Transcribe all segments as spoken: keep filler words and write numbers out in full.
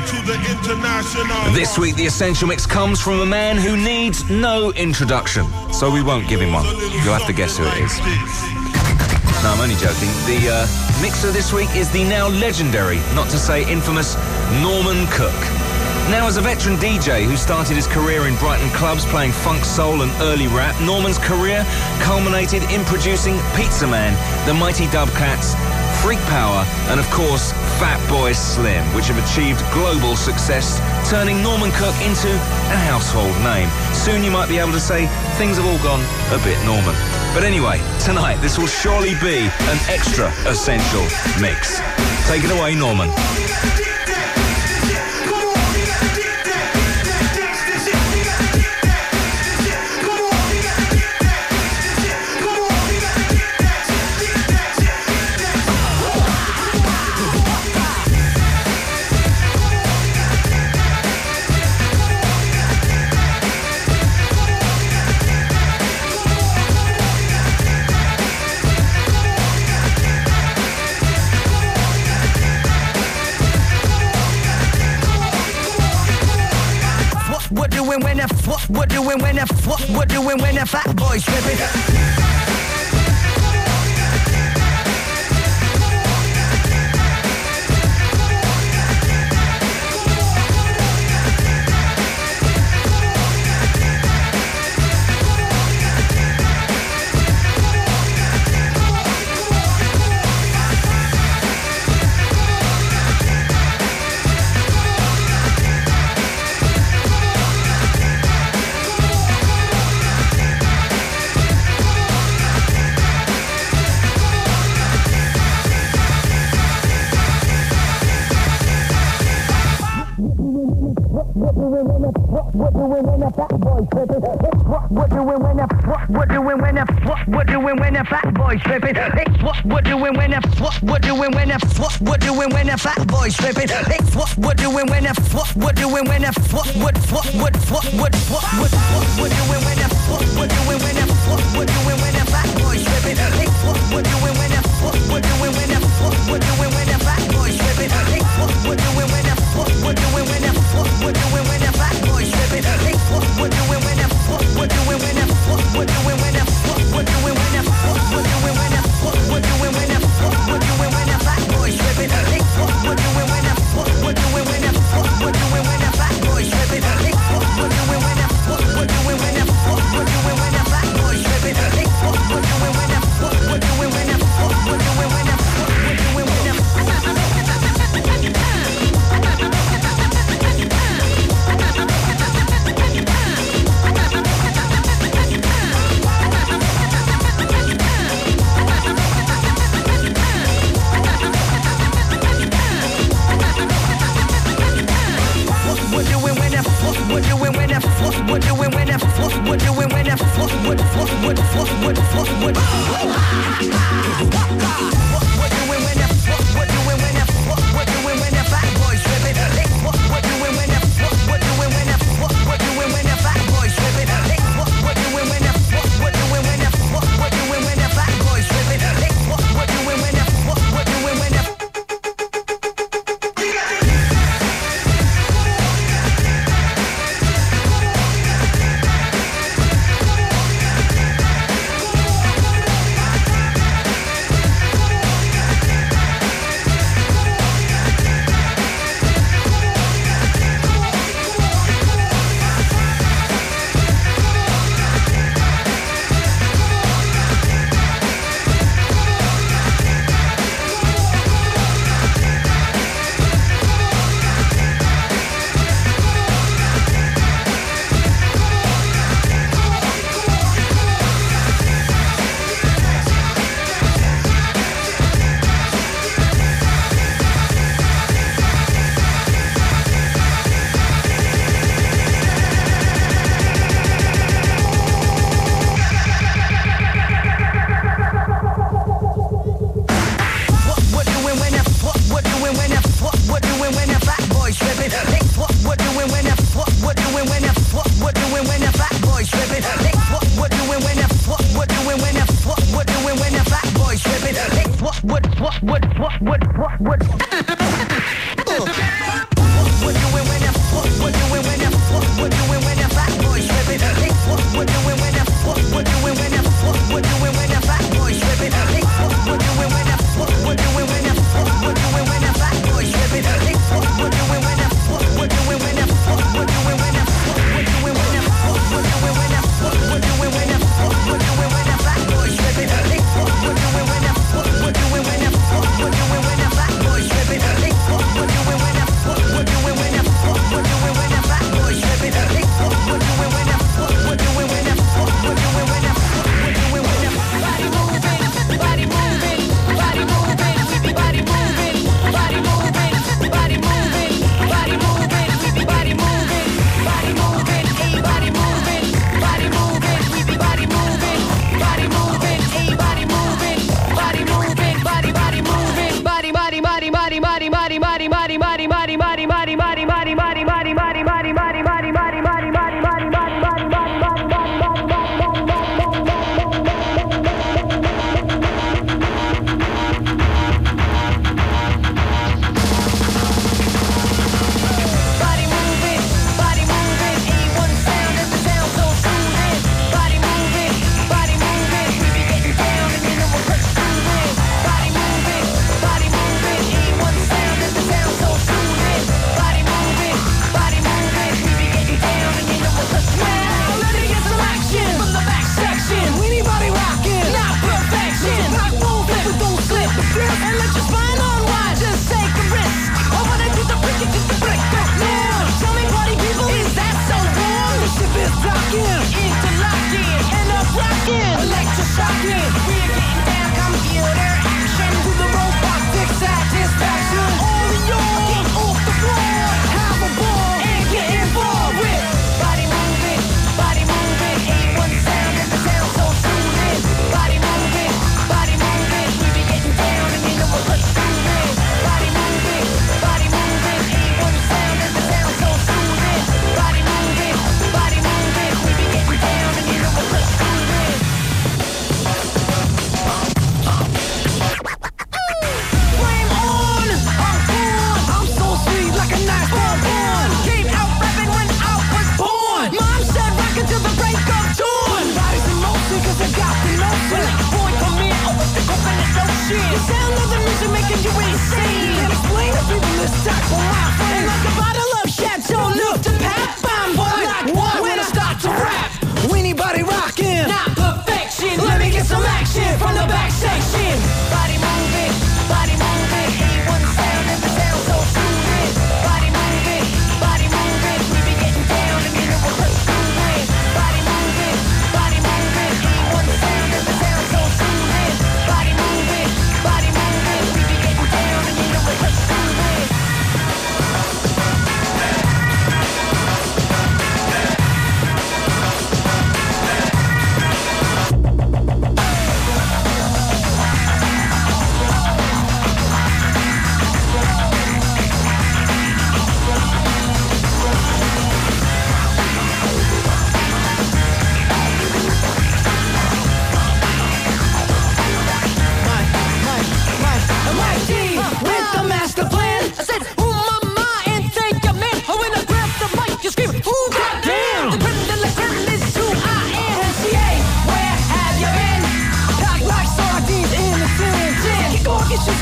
to the international. This week, the Essential Mix comes from a man who needs no introduction, so we won't give him one. You'll have to guess who it is. No, I'm only joking. The uh, mixer this week is the now legendary, not to say infamous, Norman Cook. Now, as a veteran D J who started his career in Brighton clubs playing funk, soul and early rap, Norman's career culminated in producing Pizza Man, the Mighty Dubcats, Freak Power and, of course, Fatboy Slim, which have achieved global success, turning Norman Cook into a household name. Soon you might be able to say things have all gone a bit Norman. But anyway, tonight this will surely be an extra essential mix. Take it away, Norman. When the fuck, what doing when the fuck, what doing when the fat boys tripping? What doing when the fat boys tripping? What doing when the fuck? What doing when the fuck? What doing when the fat boys tripping? What doing when the fuck? What doing when the fuck? What doing when the fat boys tripping? What doing when the fuck? What doing when the fuck? What fuck? What fuck? What fuck? What fuck? What doing when the fuck? What doing when the fuck? What doing when the fat boys tripping? What doing when the fuck? What doing when the fuck? What doing when the fat boys tripping? What doing when the fuck? What doing when the fuck? What doing when the fat boys tripping? What doing when the fuck? What doing when the fuck? What doing when the fuck? What doing when the fuck? What doing when the fuck? What doing when the fuck? What doing when the fat boys tripping? What doing when the fuck? What doing when the fuck? What doing when the fat boys tripping? What doing when the fuck? What doing when the fuck? What doing when the fat boys tripping? What doing when the fuck? What doing when the fuck? What doing when the fuck? What doing when the What doing when the fuck? What doing when the fuck? What doing when the fuck? What doing when the fuck? What fuck? What fuck? What fuck? What What doing when the fuck? What doing when the fuck? What doing when the fat boys tripping? What doing when the fuck? What doing when the fuck? What doing when the fat boys tripping? What doing when the fuck? What doing when the fuck? What doing when the fat boys tripping? What doing when the fuck? What doing when the what, what, what, what, what, what?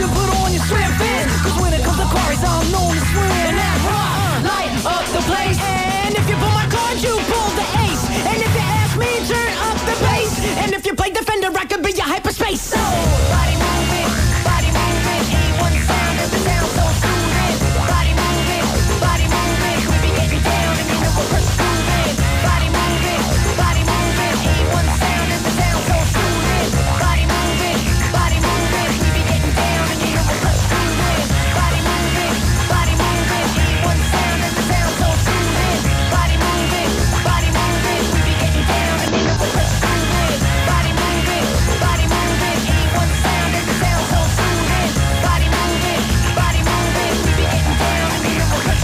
put on your swim fins. Cause when it comes to quarries, I'm known to swim. And that's right, light up the place. And if you pull my card, you pull the ace. And if you ask me, turn up the bass. And if you play defender, I could be your hyperspace. So, body moving, body moving. A one sound of the sound so soothing. Body moving, body moving. We be getting down and you know we're pursuing. Body moving, body moving. A one sound of the sound so soothing. Body moving, body moving. We be getting down and you know we're pursuing. Body moving, body moving. A one sound of the sound so soothing. Body moving, body moving. We be getting down and you know we're pursuing. Body moving, body moving. A one sound of the sound so soothing. Body moving, body moving. We be getting down and you know we're pursuing.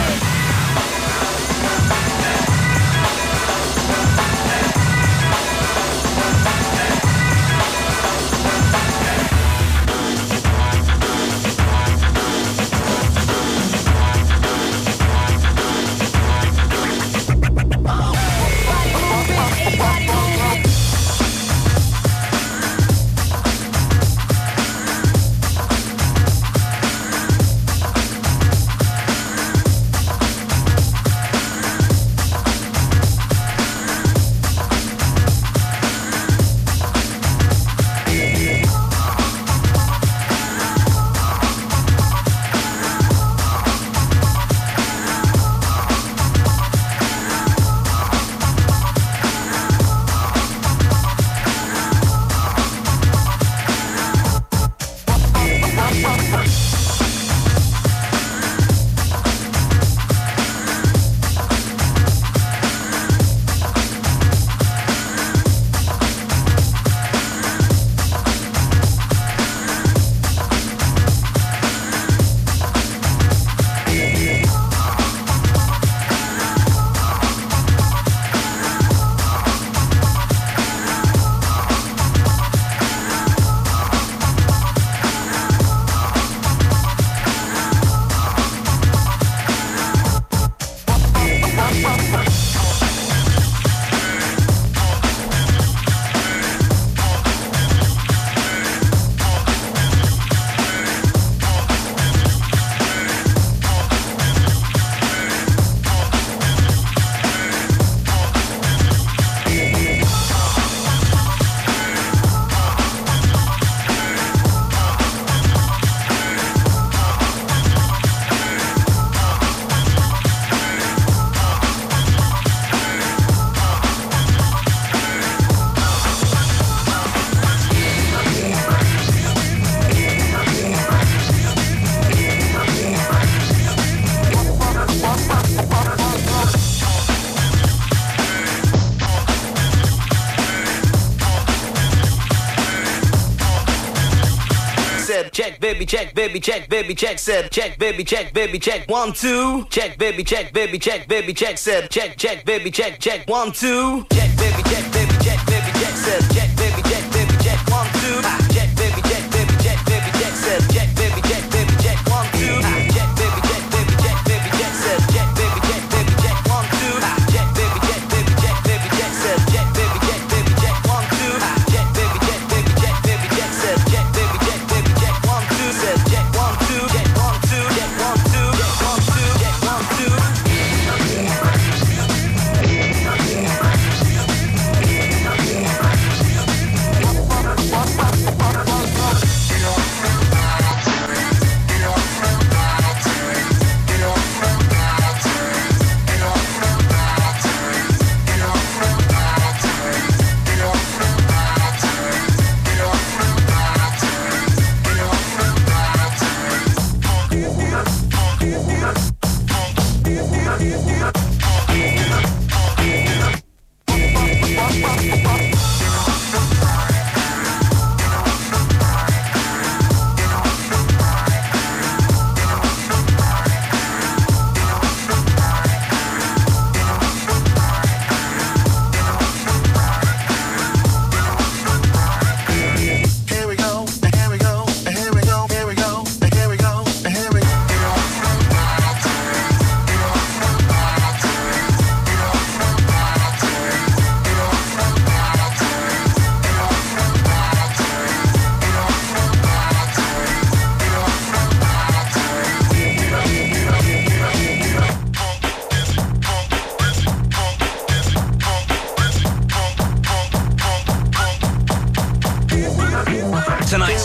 Check, baby, check, baby, check, baby, check, said, check, baby, check, baby, check, one, two. Check, baby, check, baby, check, baby, check, said, check, check, baby, check, check, one, two. Check, baby, check, baby, check, baby, check, said, check, baby, check, baby, check, one, two. Check, baby, check, baby, check, baby, check, said, check, baby, check, baby, check, one, two. Check, baby, check, baby, check, baby, check, said, check, baby, check, baby, check, one, two. Check, baby, check, baby, check, baby, check, said, check, baby, check, baby, check, one, two. Check, baby, check, baby, check, baby, check, said, check, baby, check, baby, check, one, two. Said, check, one, two, check, one, two, check, one, two, check, one, two, check, one, two.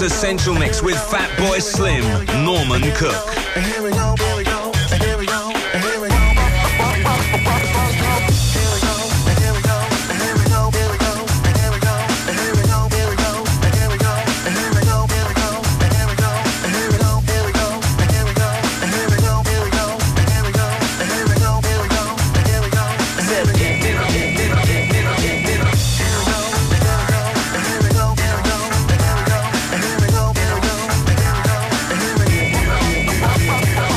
Essential Mix with Fatboy Slim, Norman Cook. And here we go, here we go, and here we go, and here we go. Here we go.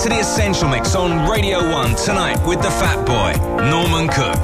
to the Essential Mix on Radio one tonight with the Fat Boy, Norman Cook.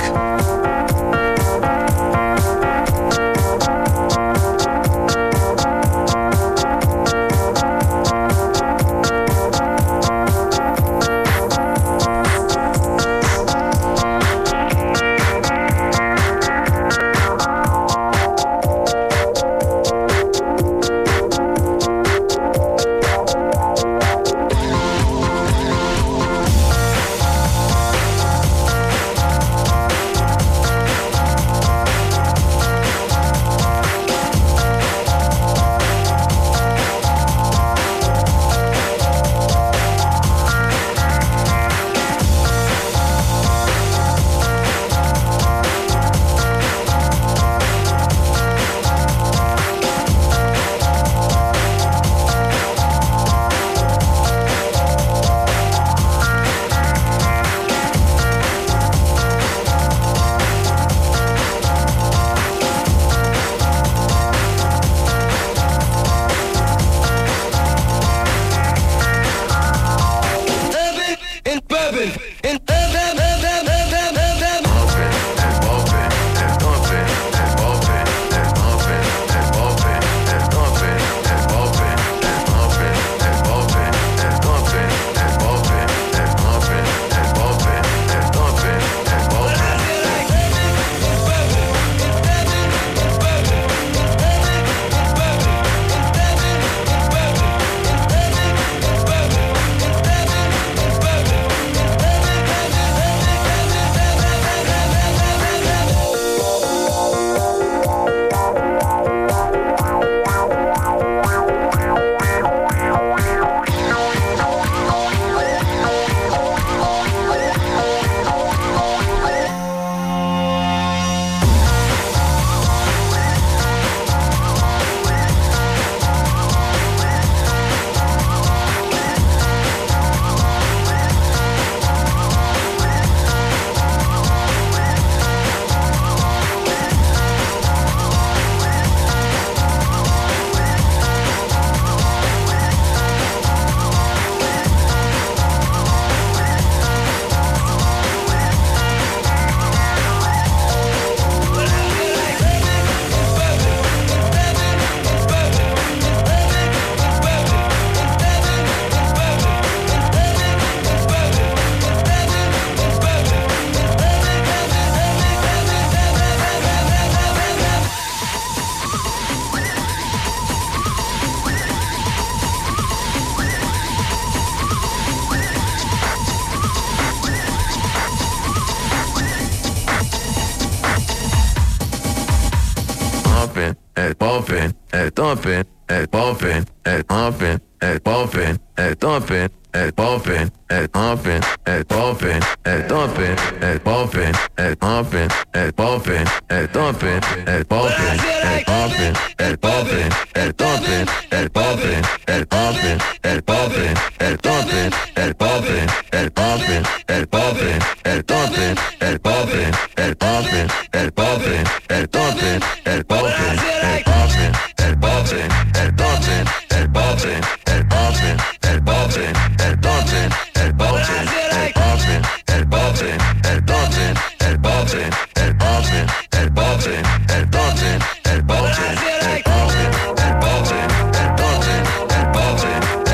bumping, and thumping, and bumping, and humping, and bumping, and thumping, and bumping, and humping, and bumping, and thumping, and bumping, and humping, and bumping, and thumping, and bumping, and humping, and bumping, and thumping, and bumping, and humping, and bumping, and thumping, and bumping, and bumping, and bumping, and thumping, and bumping, and bumping, and bumping, and thumping, and bumping, and bumping, and bumping, and thumping, and bumping, and bumping, and bumping, and thumping, and bumping, and bumping, and bumping, and thumping, and bumping, and bumping, and bumping, and thumping, and bumping, and bumping, and bumping, and thumping, and bumping,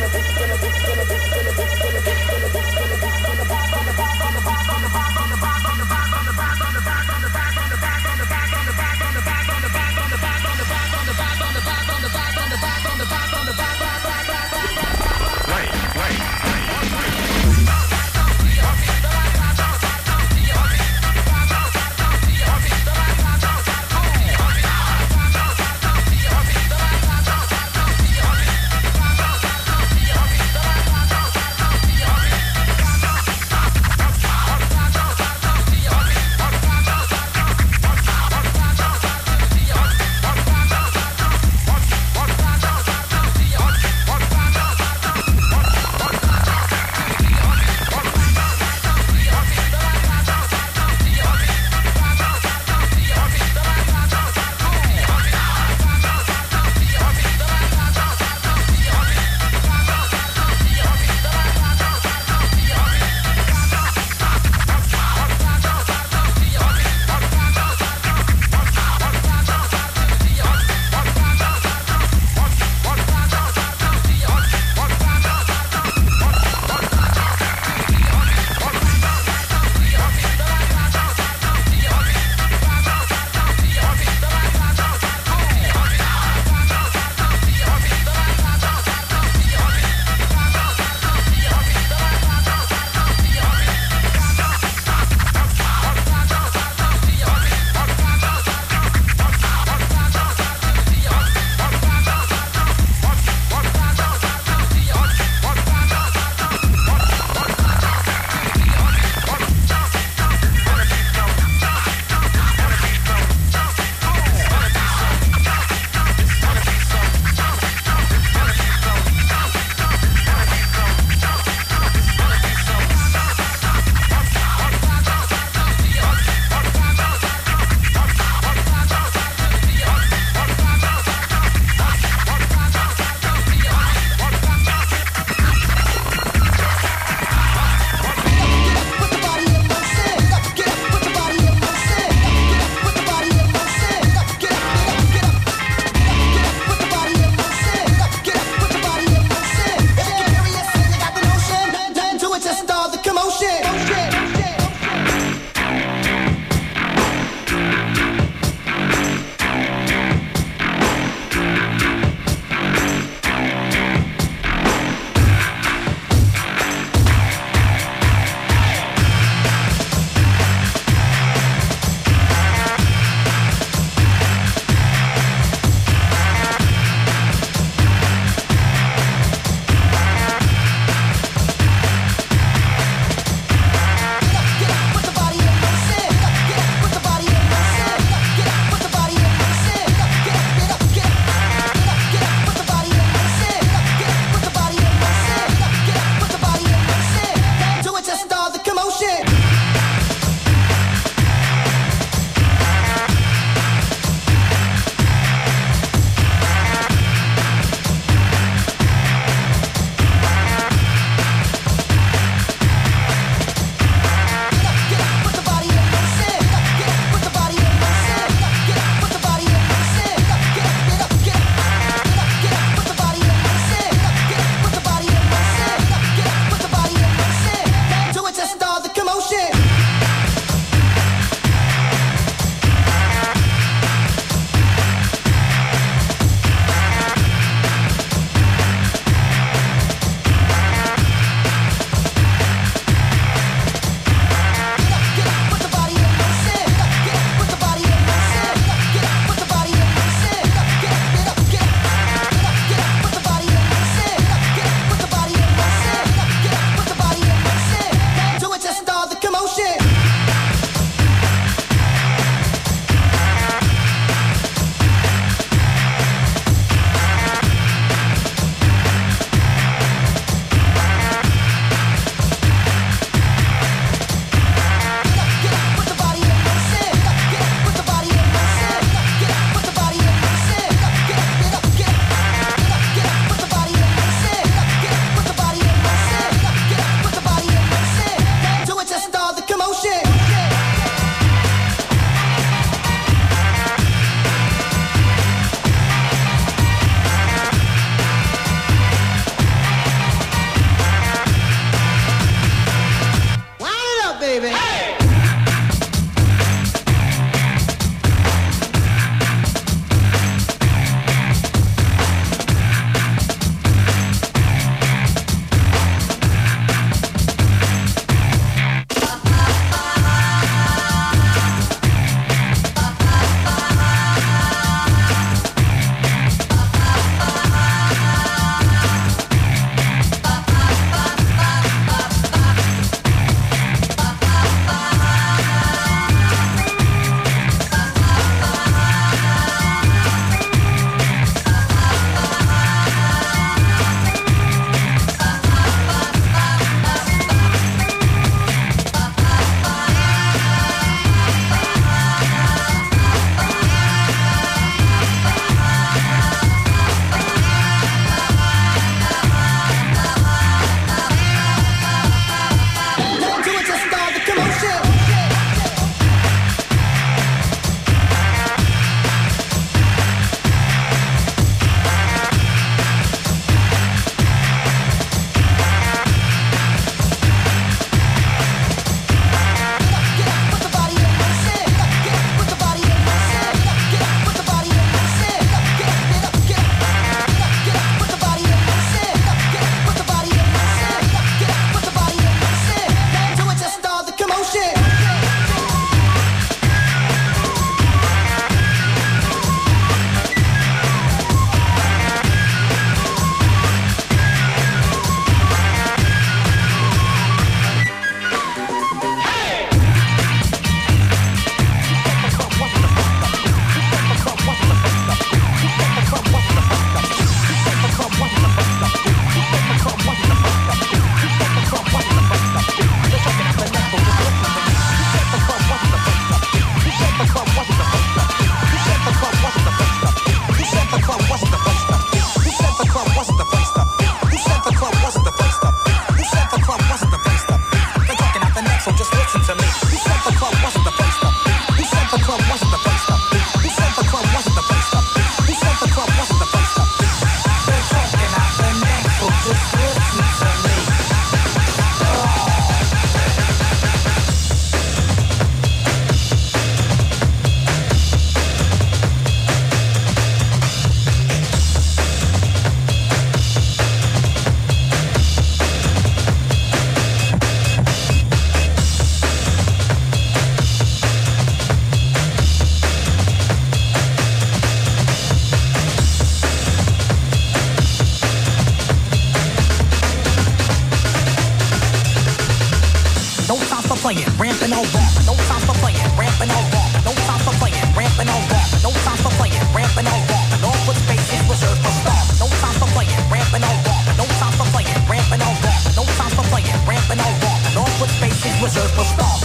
playing, ramping on wrong. No time for playing, ramping on wrong. No time for playing, ramping on wrong. No time for playing, ramping on wrong. Northwood space is reserved for stars. No time for playing, ramping on wrong. No time for playing, ramping on wrong. No time for playing, ramping on wrong. Northwood space is reserved for stars.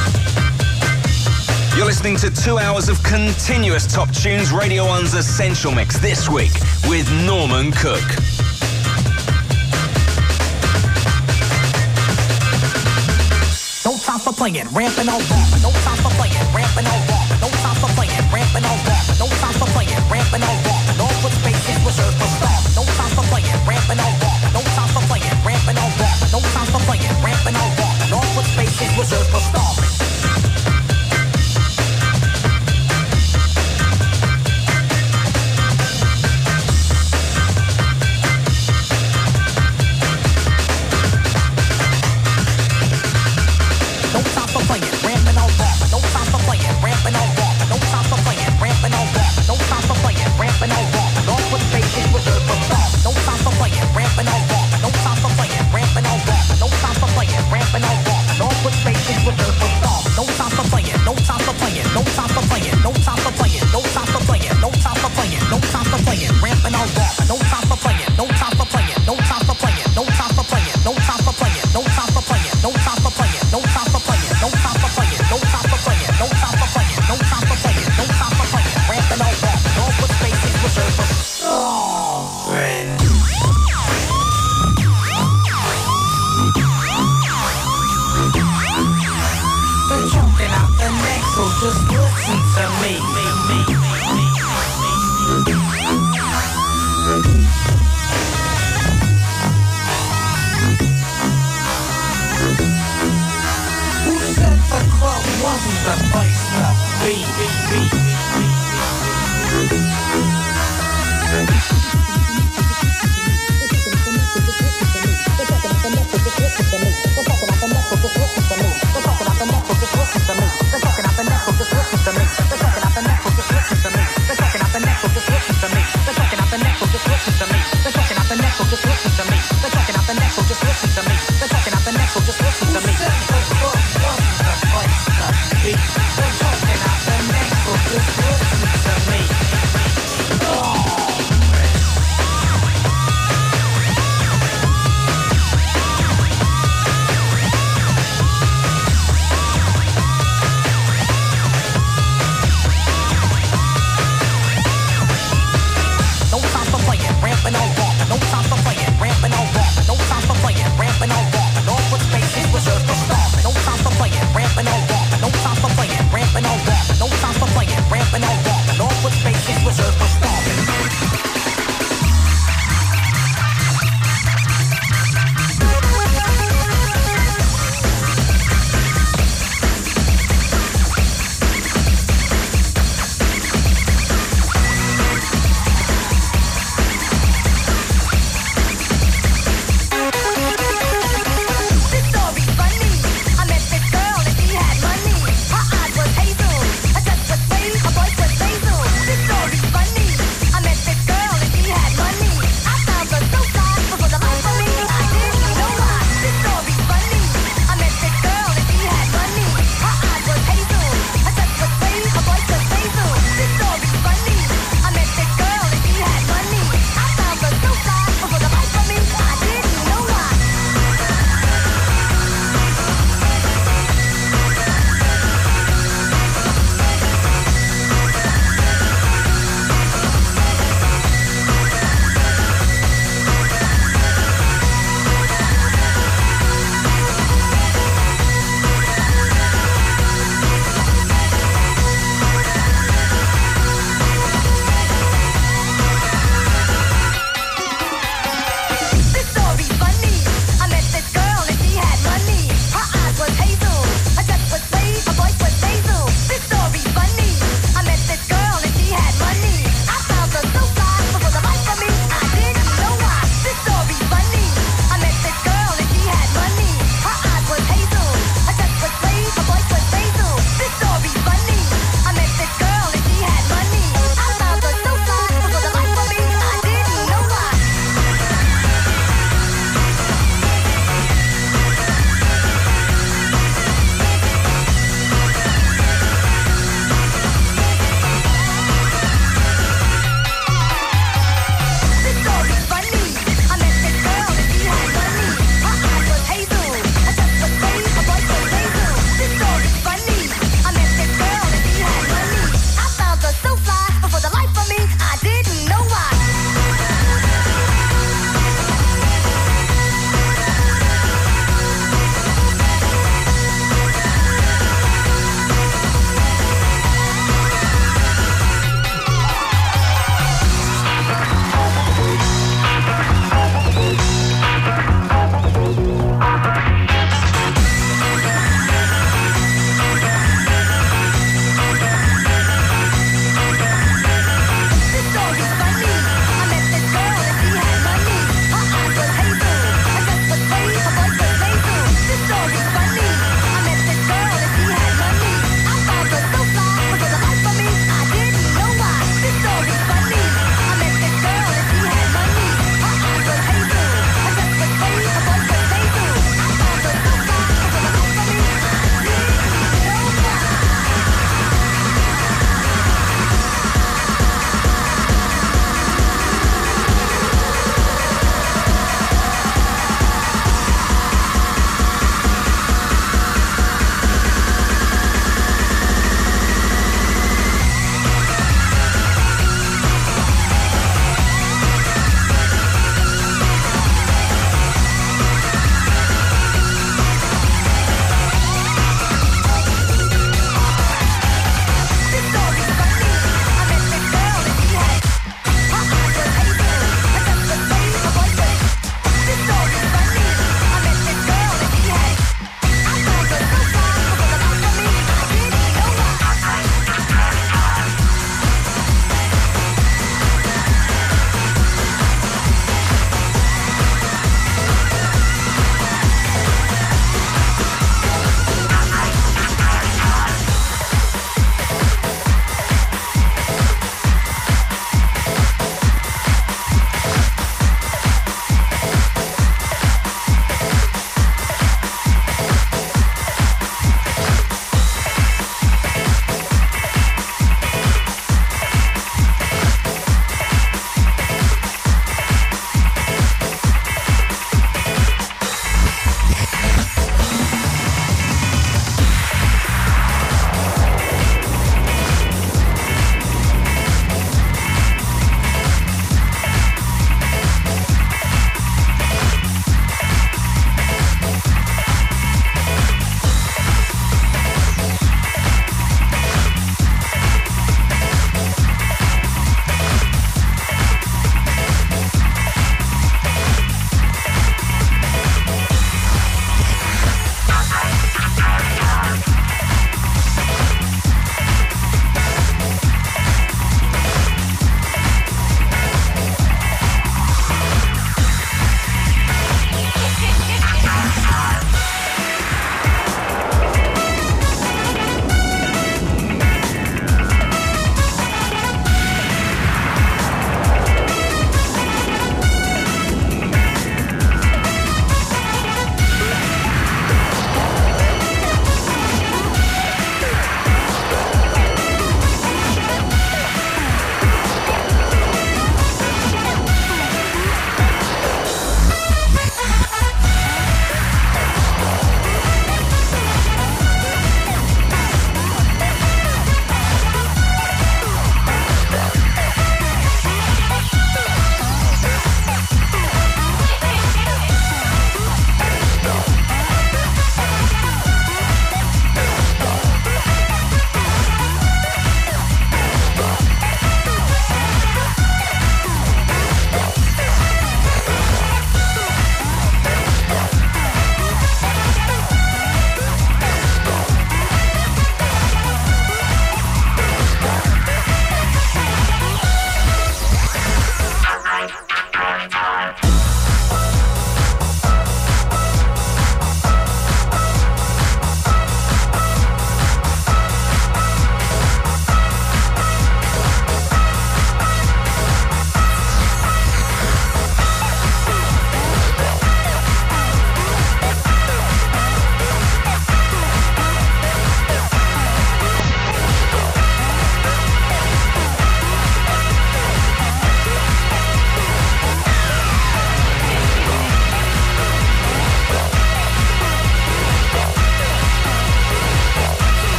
You're listening to two hours of continuous top tunes, Radio one's Essential Mix this week with Norman Cook. No time for playing, ramping on wrong. No time for playing, ramping on wrong. No time for playing, ramping on wrong. No time for playing, ramping on wrong. Northwood space is reserved for stars. No time for playing, ramping on wrong. No time for playing, ramping on wrong. No time for playing, ramping on wrong. Northwood space is reserved for stars.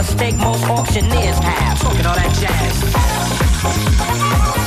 mistake most auctioneers have. Talking all that jazz.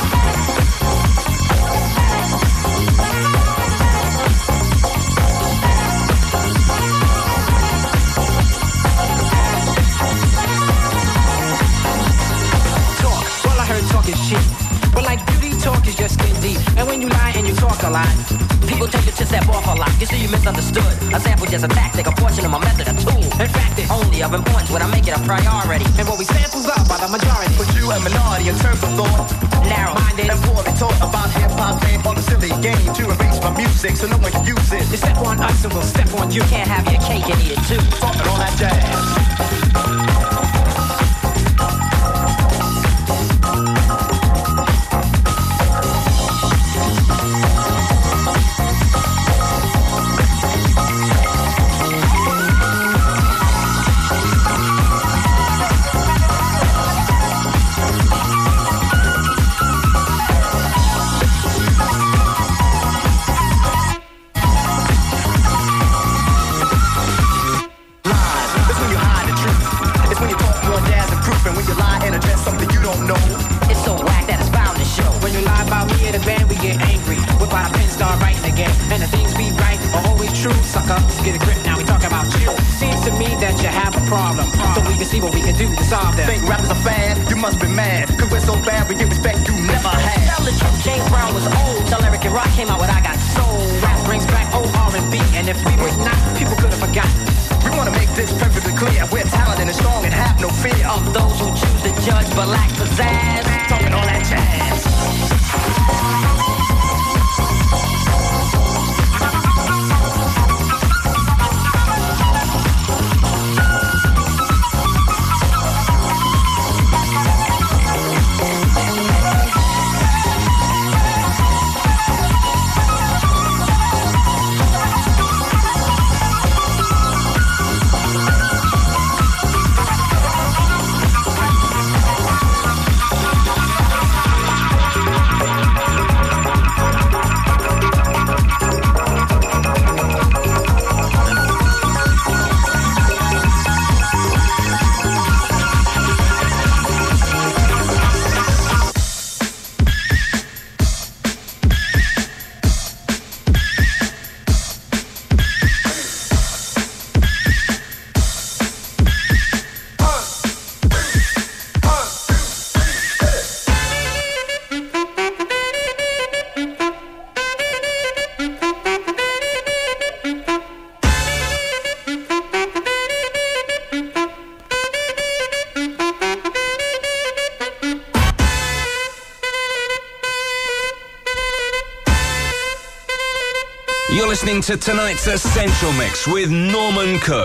But like beauty talk is just skin deep. And when you lie and you talk a lot, people tend to step off a lot. You see, you misunderstood. A sample just a tactic, a portion of my method, a tool. in fact it's Only of importance when I make it a priority. and what we samples up by the majority. But you a minority in terms of thought. Narrow-minded. And poorly taught about hip-hop playing on the silly game to erase my music so no one can use it. You step on us and we'll step on you. Can't have your cake and eat it too. Talking all that jazz. Get a grip, now we talking about you. Seems to me that you have a problem, so we can see what we can do to solve them. Think rappers are fad? You must be mad. Cause we're so bad we get respect you never had. Tell the truth, James Brown was old. Till Eric and Rock came out with I Got Soul. Rap brings back old R and B, and if we were not, people could have forgotten. We wanna make this perfectly clear. We're talented and strong and have no fear Of those who choose to judge but lack pizzazz. talking all that jazz. You're listening to tonight's Essential Mix with Norman Cook.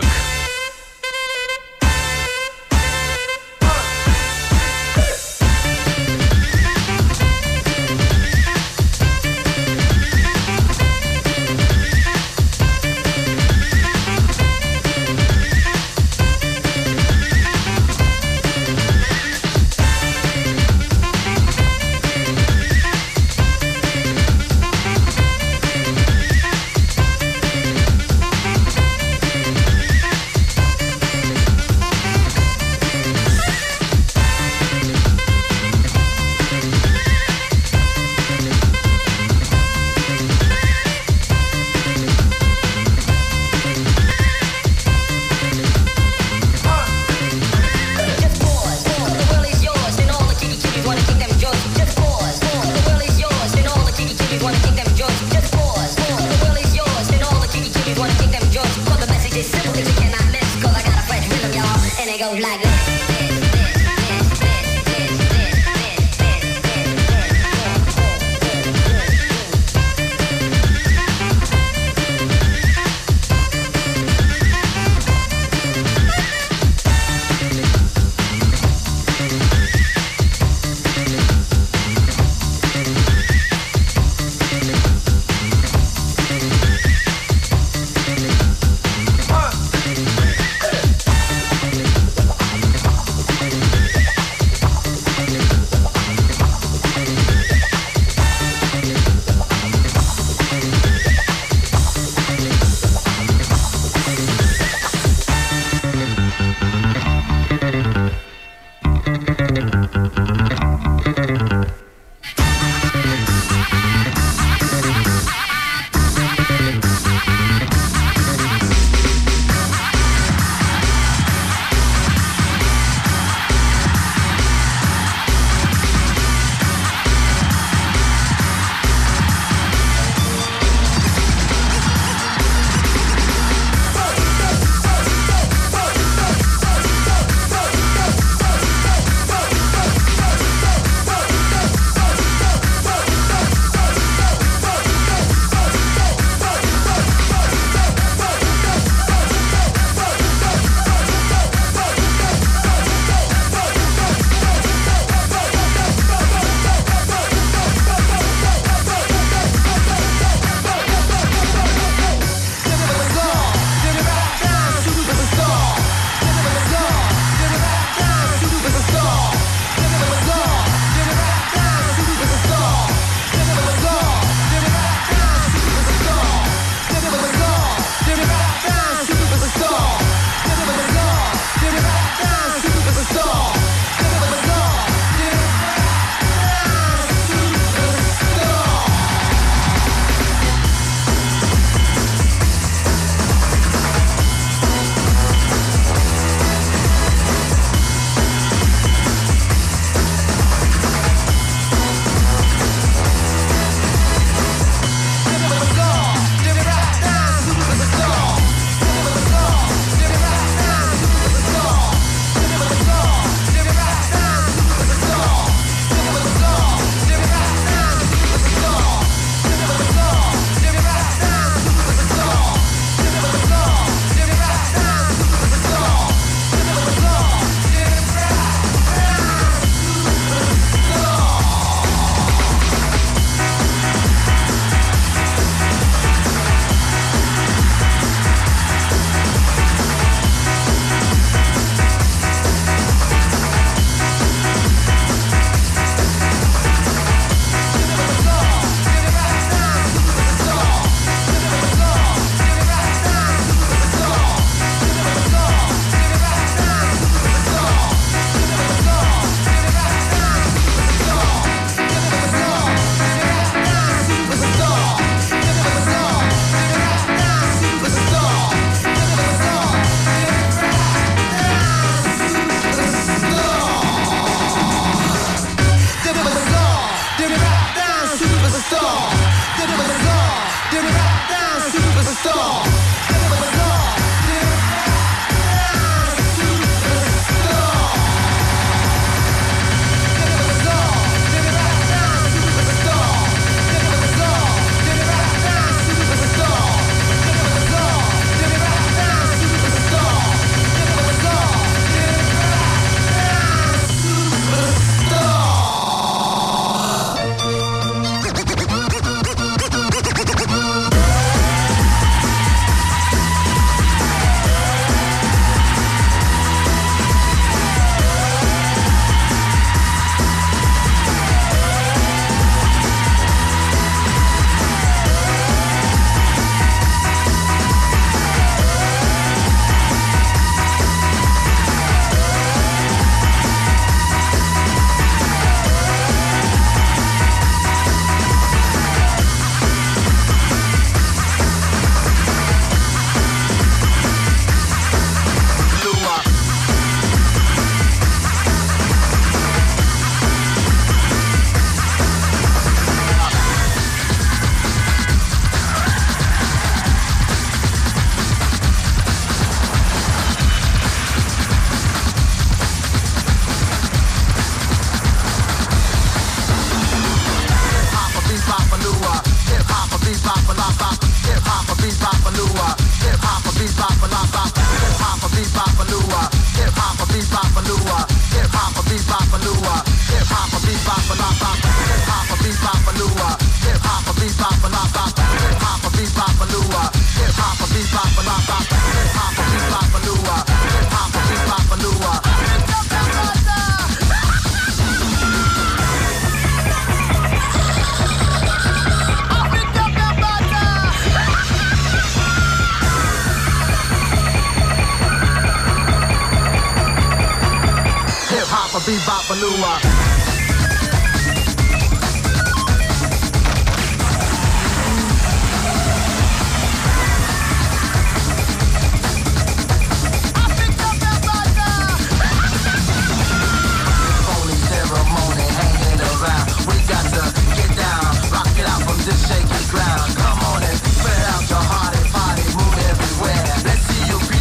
bebop balua.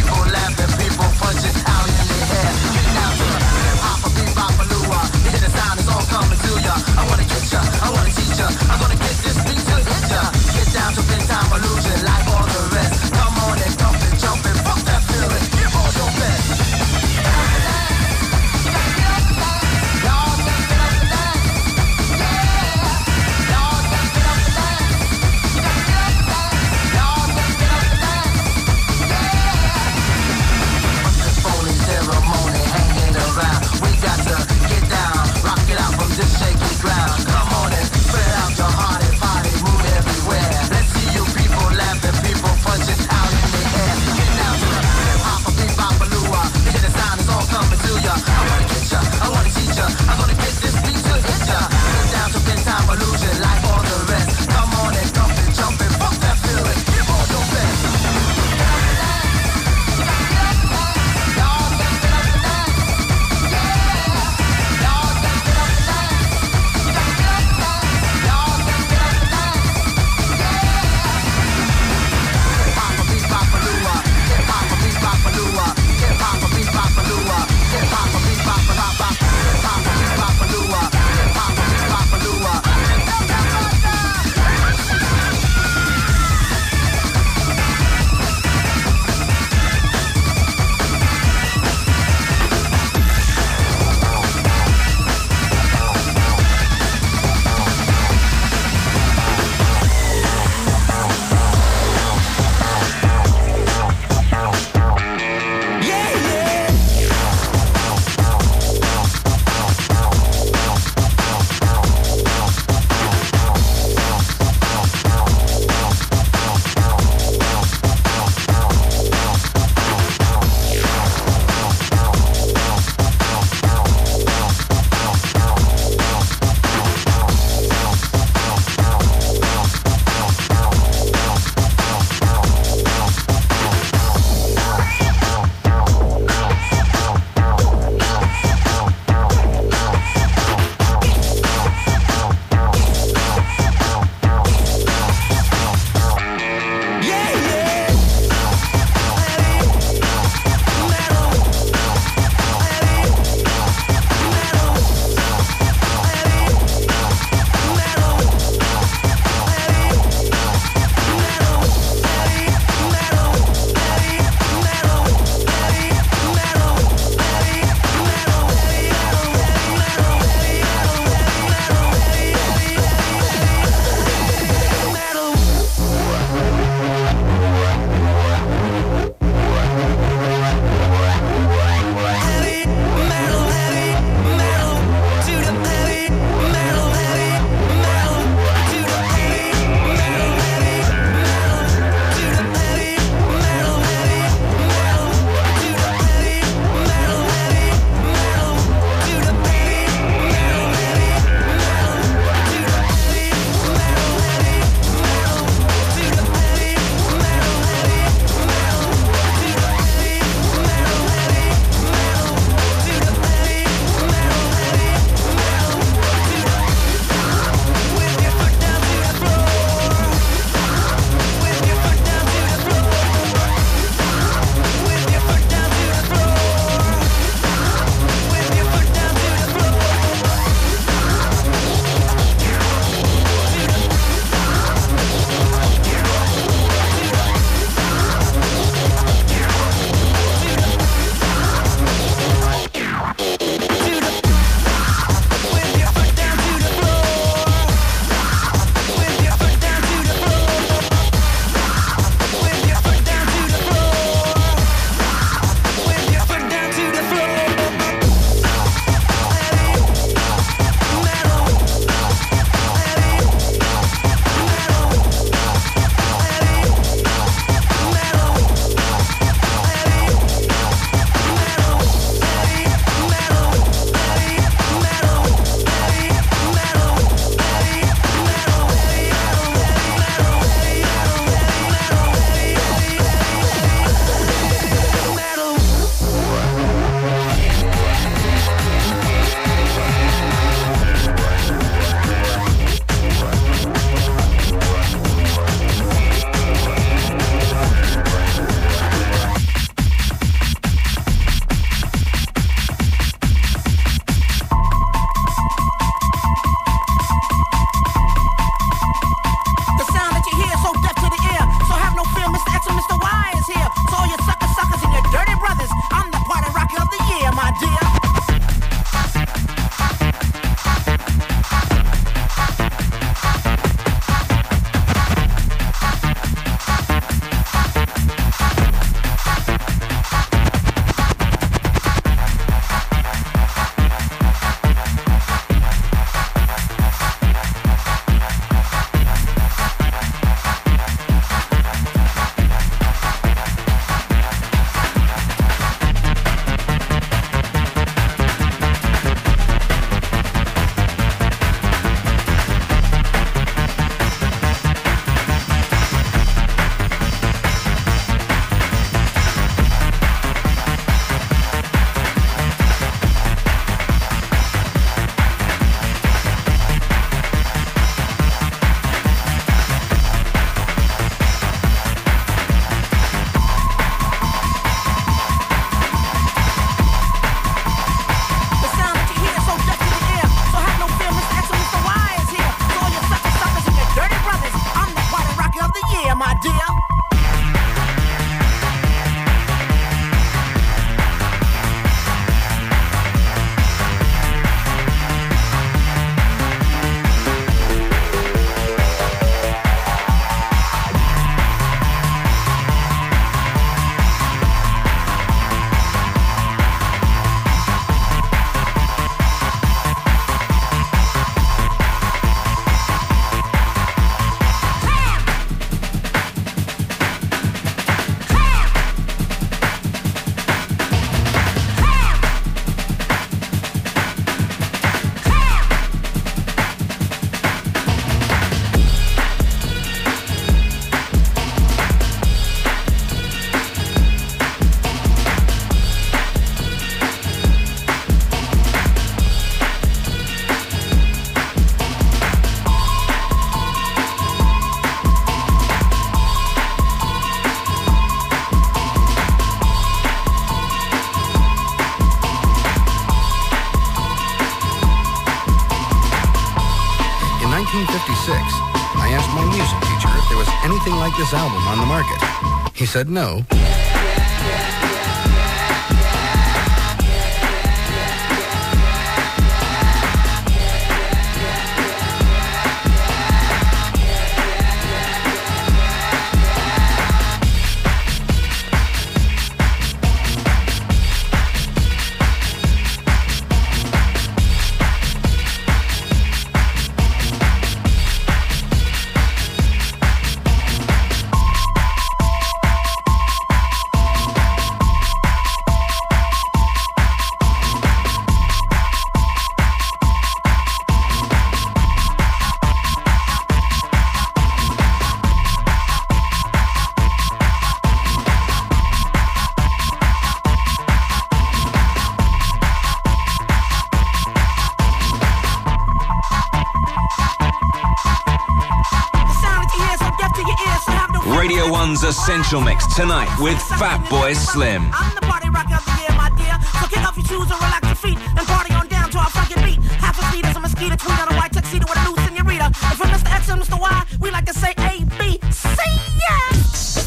Sound nineteen fifty-six, I asked my music teacher if there was anything like this album on the market. He said no. Radio one's Essential Mix tonight with Fatboy Slim. I'm the party rock of the year, my dear. So kick off your shoes and relax your feet and party on down to our fucking beat. Half a seat is a mosquito, tweet on a white tuxedo with a loose senorita. And from Mister X and Mister Y, we like to say A, B, C, yeah!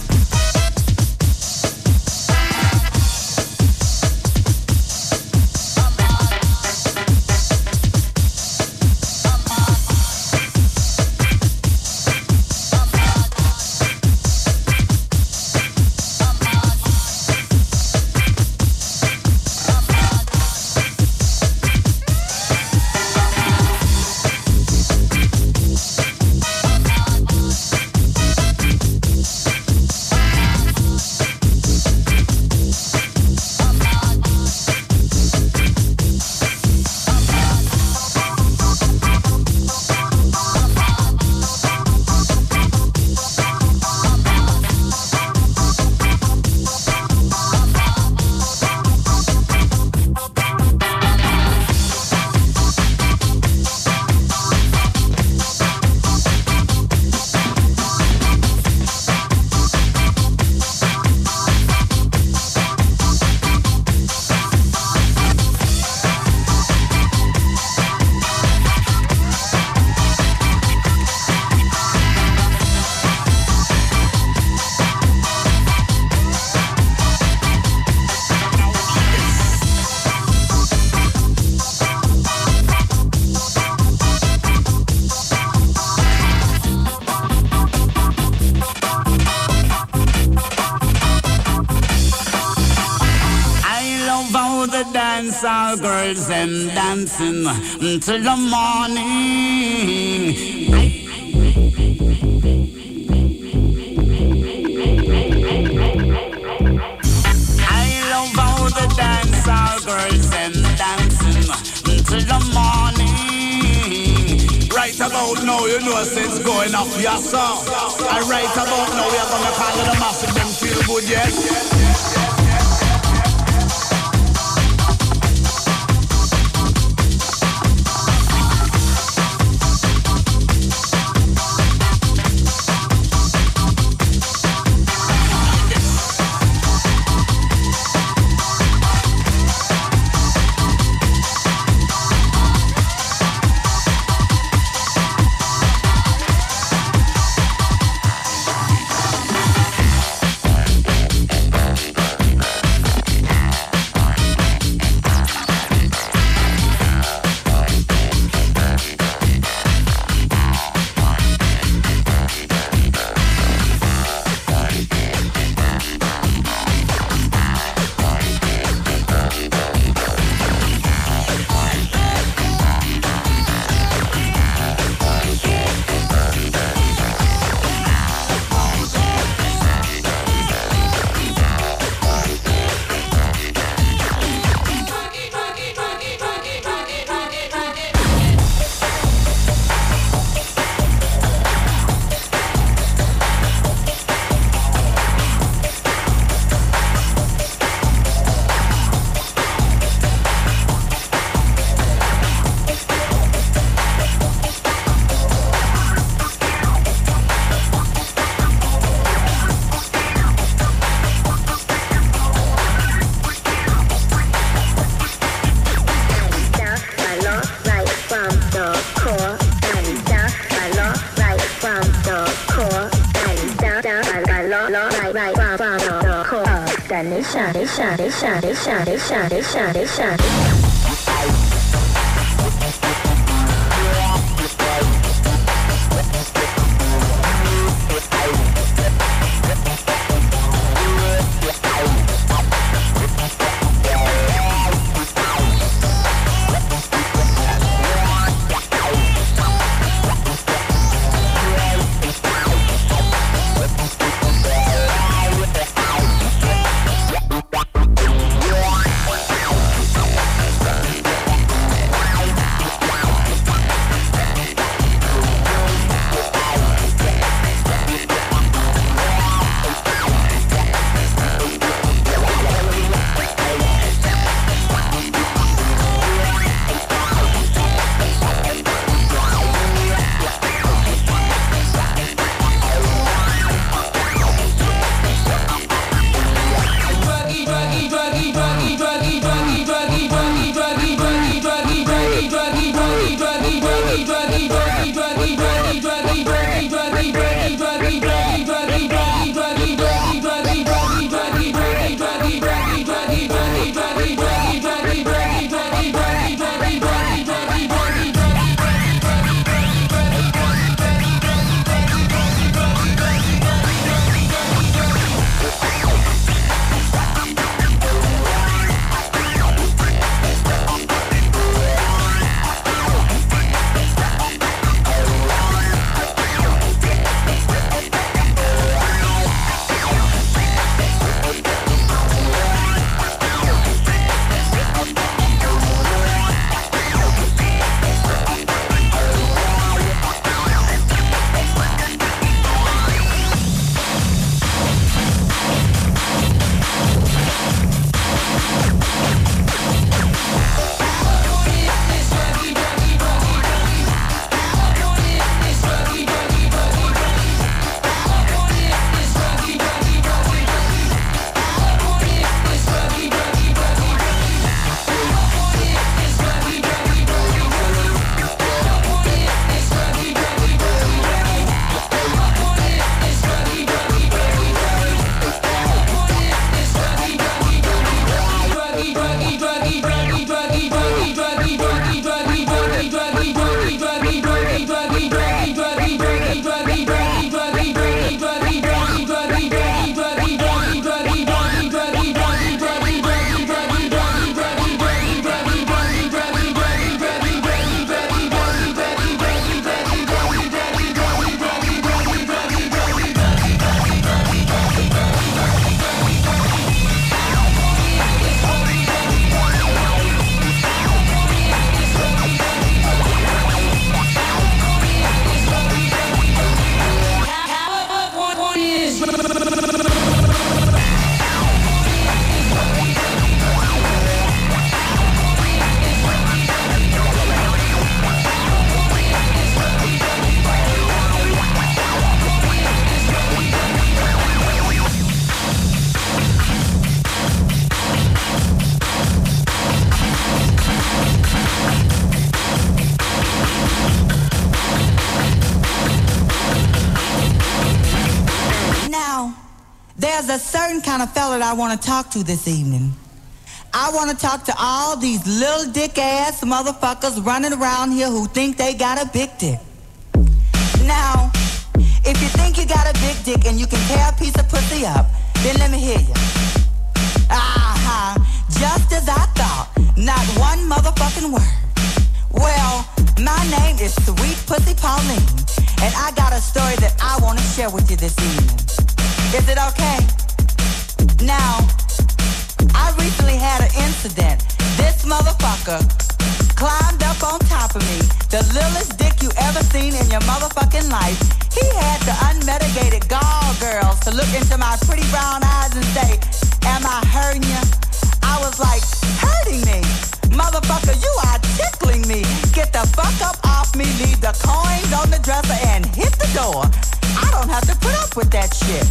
All girls and dancing till the morning. I love all the dance, all girls and dancing till the morning. Right about now, you know it's going off your song. And right about now, we are gonna call it a massive, them feel good, yes. There's a certain kind of fella that I want to talk to this evening. I want to talk to all these little dick-ass motherfuckers running around here who think they got a big dick. Now, if you think you got a big dick and you can tear a piece of pussy up, then let me hear you. Uh-huh, just as I thought, not one motherfucking word. Well, my name is Sweet Pussy Pauline, and I got a story that I want to share with you this evening. Is it okay? Now, I recently had an incident. This motherfucker climbed up on top of me, the littlest dick you ever seen in your motherfucking life. He had the unmitigated gall girls to look into my pretty brown eyes and say, am I hurting you? I was like, hurting me? Motherfucker, you are tickling me. Get the fuck up off me, leave the coins on the dresser and hit the door. I don't have to put up with that shit.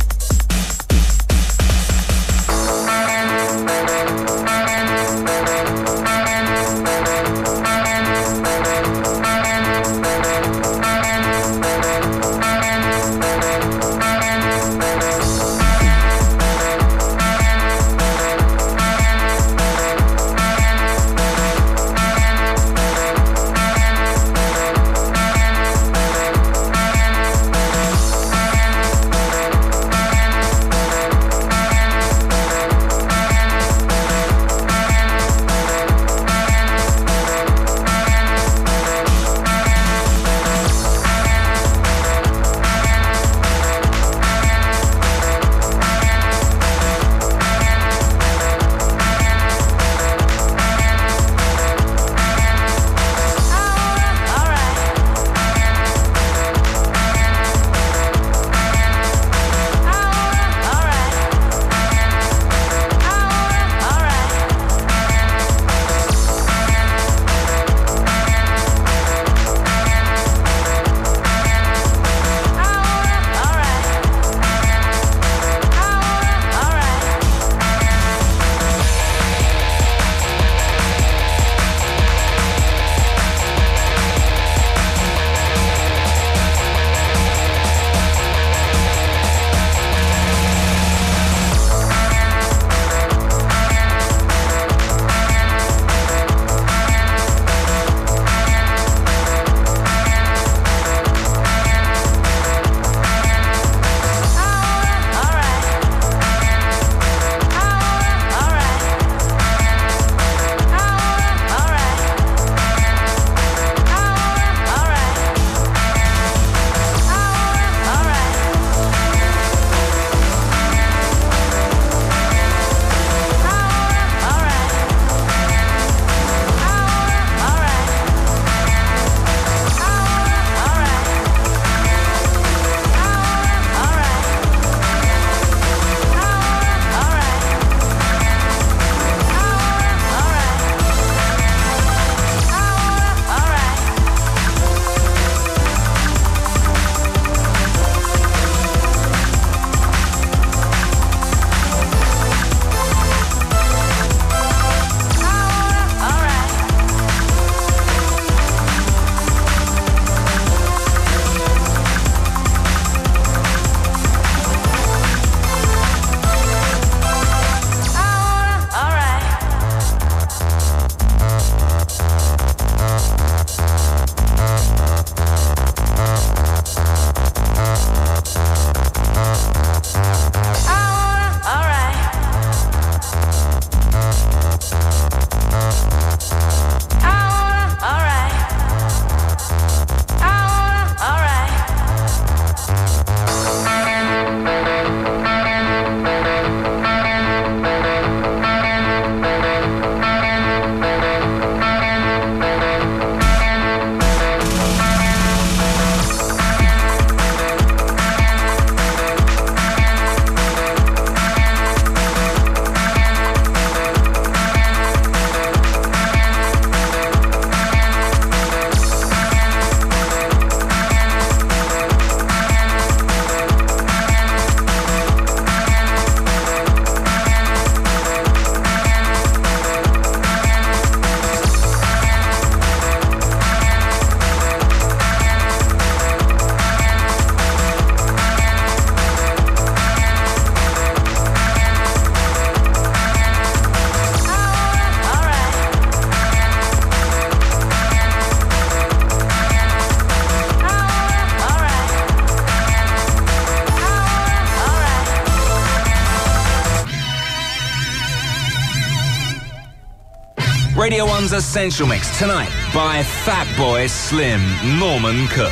Radio one's Essential Mix tonight by Fatboy Slim, Norman Cook.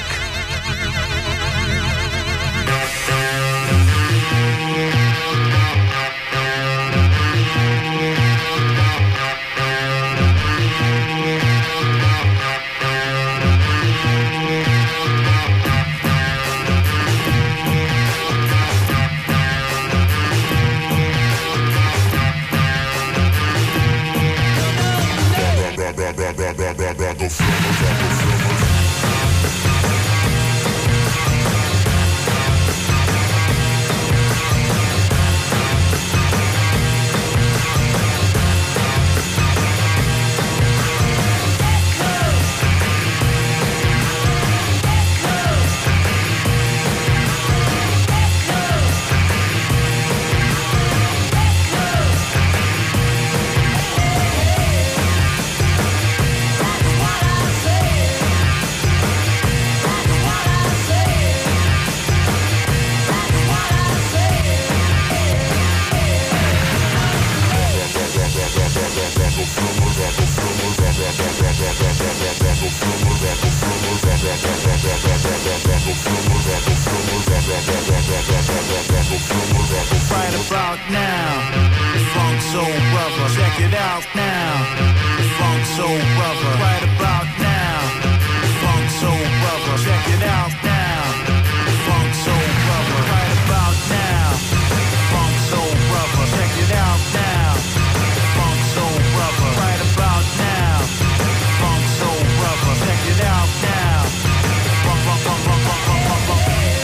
Right about now, the Funk Soul Brother. Check it out now, the Funk Soul Brother. Right about now, the Funk Soul Brother. Check it out now, the Funk Soul Brother. Right about now, the Funk Soul Brother. Check it out now, the Funk Soul Brother. Right about now, the Funk Soul Brother. Check it out now. Funk, funk, funk, funk, funk, funk, funk, funk.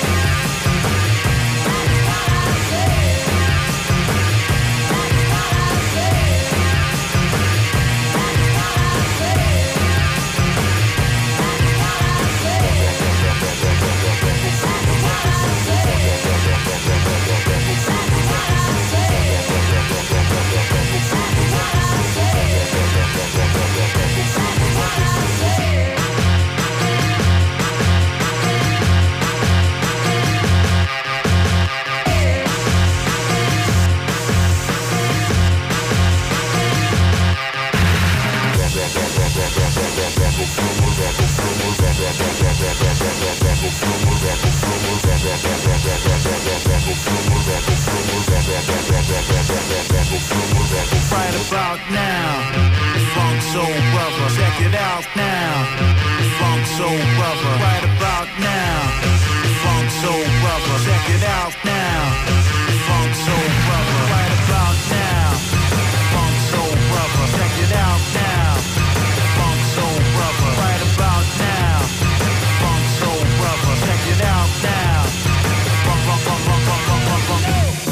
Right about now, the Funk Soul Brother. Check it out now, the Funk Soul Brother. Right about now, the Funk Soul Brother. Check it out now, the Funk Soul Brother. Right about now, the Funk Soul Brother. Check it out now, the Funk Soul Brother. Right about now, the Funk Soul Brother. Check it out now. Funk, funk, funk, funk, funk, funk, funk, funk.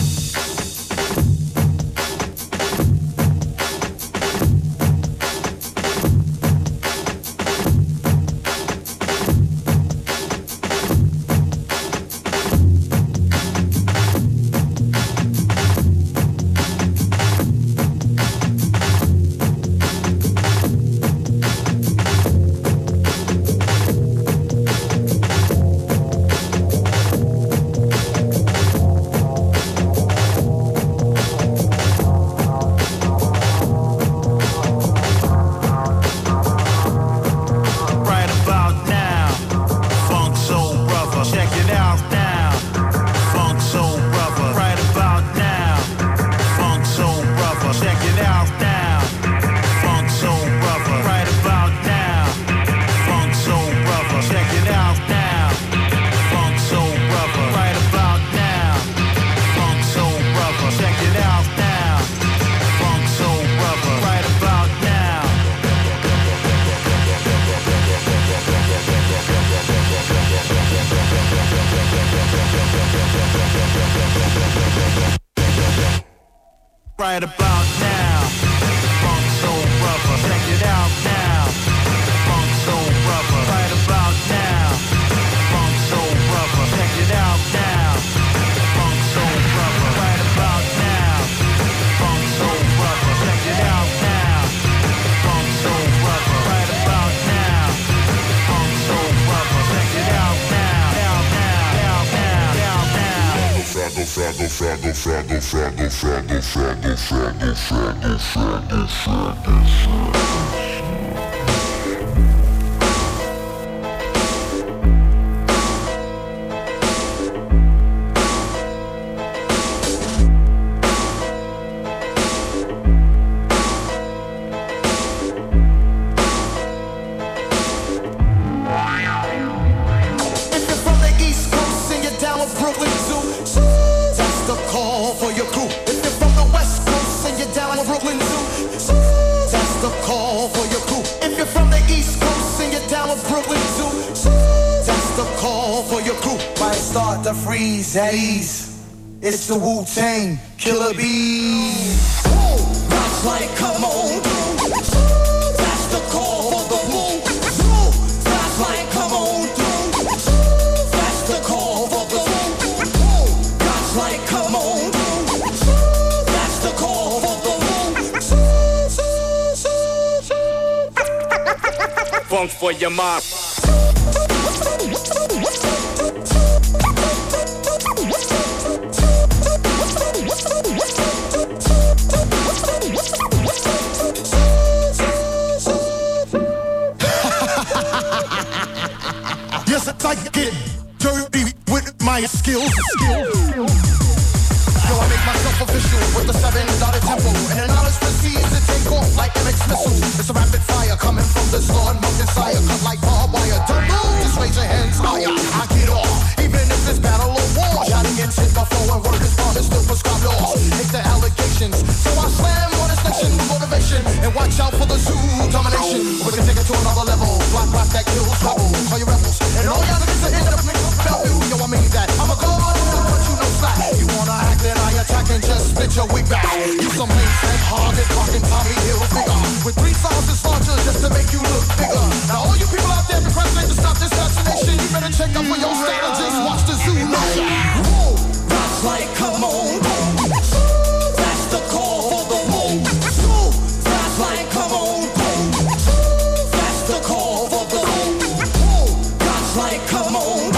Right about now, Funk Soul Brother. Check it out now, Funk Soul Brother. Right about now, Funk Soul Brother. Check it out now, Funk Soul Brother. Right about now, Funk Soul Brother. Check it out now, Funk Soul Brother. Right about now, Funk Soul Brother. Check it out now, now, now, now, now, now, now. fraggle, fraggle, fraggle, fraggle, fraggle, fraggle, fraggle, fraggle, fraggle, fraggle. At ease, it's the Wu-Tang Killer Bees. Rock's like, come on, that's the call for the move. Rock's like, come on, that's the call for the move. Rock's like, come on, that's the call for the move. Funk for your mom. I get dirty with my skills. skills. Yo, I make myself official with the seven-dotted tempo, and an honest proceeds to take off like M X missiles. It's a rapid fire coming from the Lord Mountain Sire, cut like barbed wire. Don't move, just raise your hands higher. I get off, even if it's battle or war. Shouting against hit my flow and word is bond and still prescribed laws. Take the allegations, so I slam on this nation with motivation, and watch out for the zoo domination. We can take it to another level, black rock that kills trouble. Call your rebels, and all y'all niggas are in the Bellevue. Yo, I mean that. I'm a god, I'll put you no slack. You wanna act, then I attack and just spit your wig back. You some late and hard and fucking Tommy Hill figure with three sizes larger just to make you look bigger. Now all you people out there procrastinating to stop this fascination, you better check up for your style and just watch the zoo motion. Whoa, that's like, come on, that's the call for the move. That's like, come on, that's the call for the move. That's like, come on,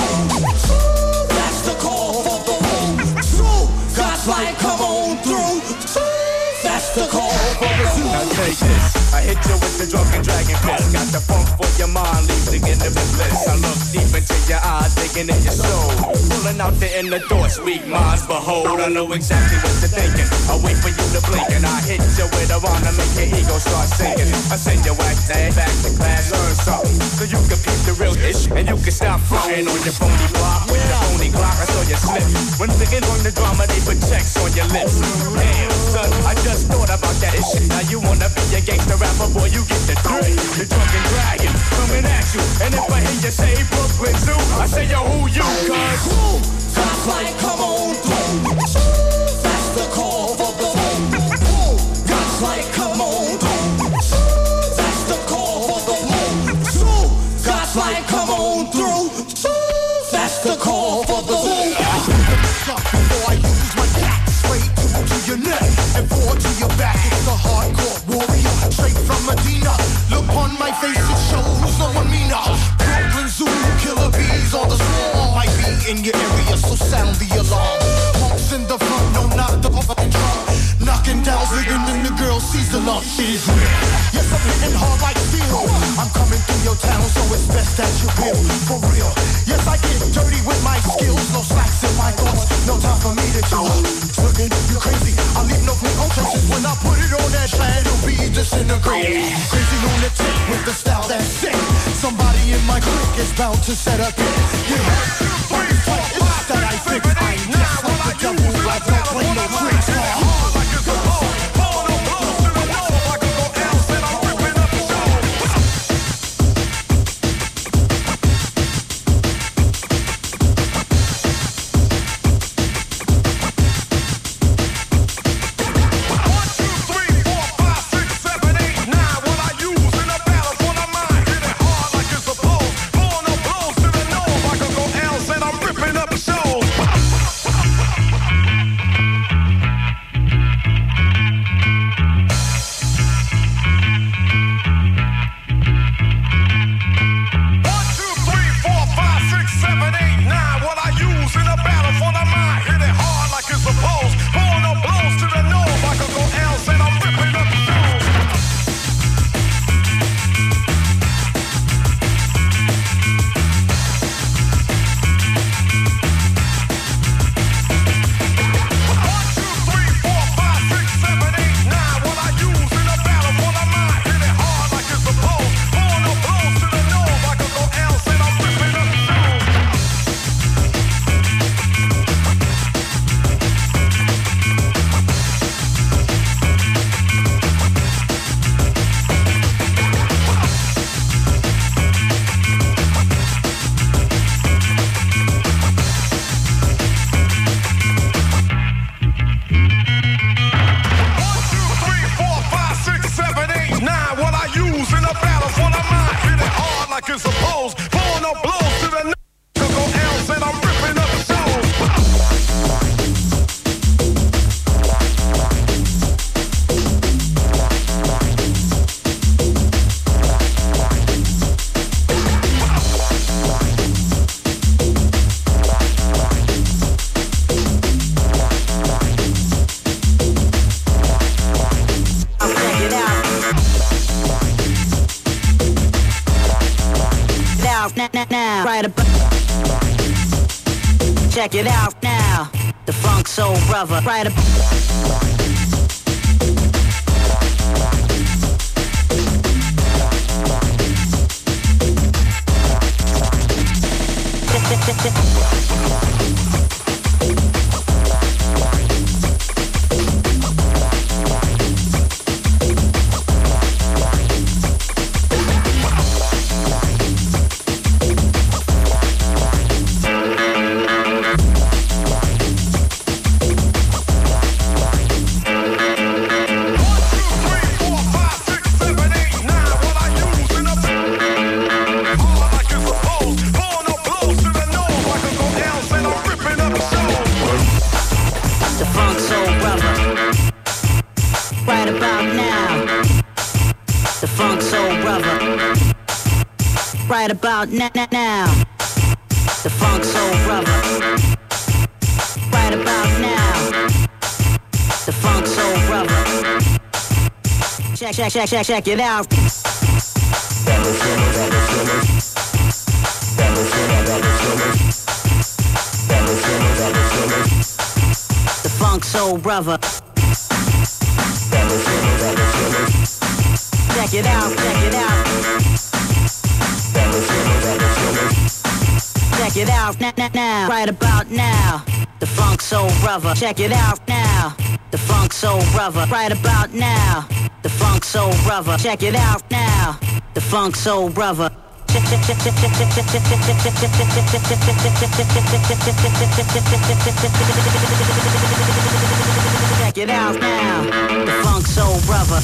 that's the call for the move. God's like, come on through. That's the call for the zoo. Now take this, I hit you with the drunken dragon fist. Got the funk for your mind, leaving in the bliss. I look deep into your eyes, digging in your soul. Pulling out the inner thoughts, weak minds behold. I know exactly what you're thinking. I wait for you to blink and I hit you with a rhyme to make your ego start sinking. I send your whack day back to class, learn something, so you can peep the real ish and you can stop fronting on your phony block with your phony clock. I saw you slip when thinking on the drama, they put checks on your lips. Damn, son, I just thought about that shit. Now you wanna be a gangster rapper, boy, you get the three. The drunken dragon coming at you, and if I hear you say Brooklyn Zoo, I say yo, who you? Cause God's like, come on through. That's the call for the move. God's like, come on through. That's the call for the move. God's like, come on through. That's the call for the move. Before I use my cat, straight to your neck and forward to your back. It's the hardcore warrior, straight from Medina. Look on my face, it shows no one meaner. Brooklyn Zoo, Killer Bees on the swarm. Might be in your area, so sound the alarm. Punks in the front, no knock the fucking drum. Knocking down, singing, and the girl sees the lump. It is real. Yes, I'm hitting hard like steel. I'm coming through your town, so it's best that you feel for real. Yes, I get dirty with my skills, no slacks in my thoughts. No time for me to chill. Looking, you crazy. I leave no quick on traces when I put it on that shine. It'll be disintegrated. Crazy lunatic with the style that's sick. Somebody in my clique is bound to set up it. You heard? What is that I think? I'm just like the devil. I don't play no tricks. Hard like it's a ball. Pulling on blows to the wall. I can go else and I'm ripping up the show. you suppose. Blowing up blows to the n***. Go else and I'm ripping up shows. Now, now, now, right about. Check it out now. The Funk Soul Brother, right about. Right about now, now, now, the Funk Soul Brother. Right about now, the Funk Soul Brother. Check, check, check, check, check it out. The Funk Soul Brother. Check it out, check it out. Check it out now, now, now, right about now, the Funk Soul Brother. Check it out now, the Funk Soul Brother. Right about now, the Funk Soul Brother. Check it out now, the Funk Soul Brother. Check it out now, the Funk Soul Brother.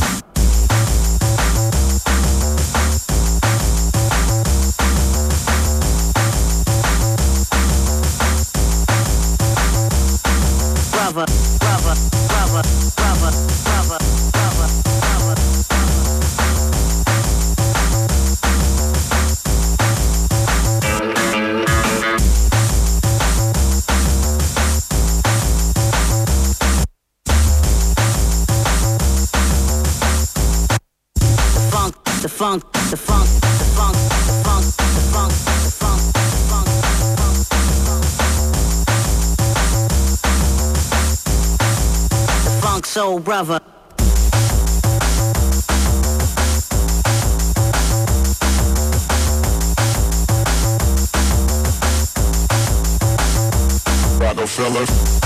Brother, brother, brother, brother, brother, brother, brother. The funk, the funk, the funk, the funk, the funk, the funk, the funk, the funk, the funk. Funk Soul Brother. Rockefeller.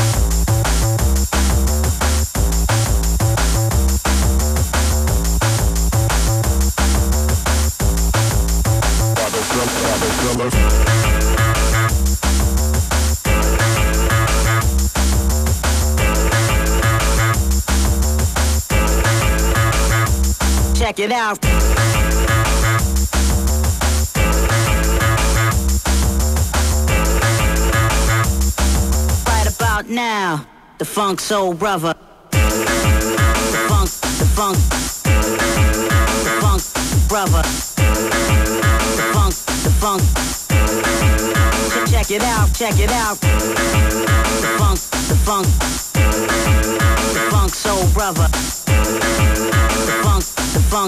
Check it out. Right about now, the Funk Soul Brother. The funk, the funk, the funk brother. The funk, the funk. Check it out, check it out. The funk, the funk, the Funk Soul Brother. The funk, the funk.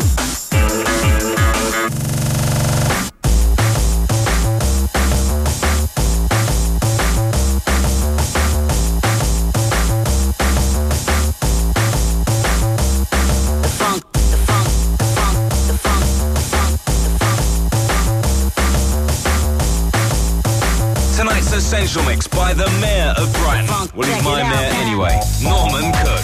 Tonight's Essential Mix by the Mayor of Brighton. Well, he's my mayor anyway, Norman Cook.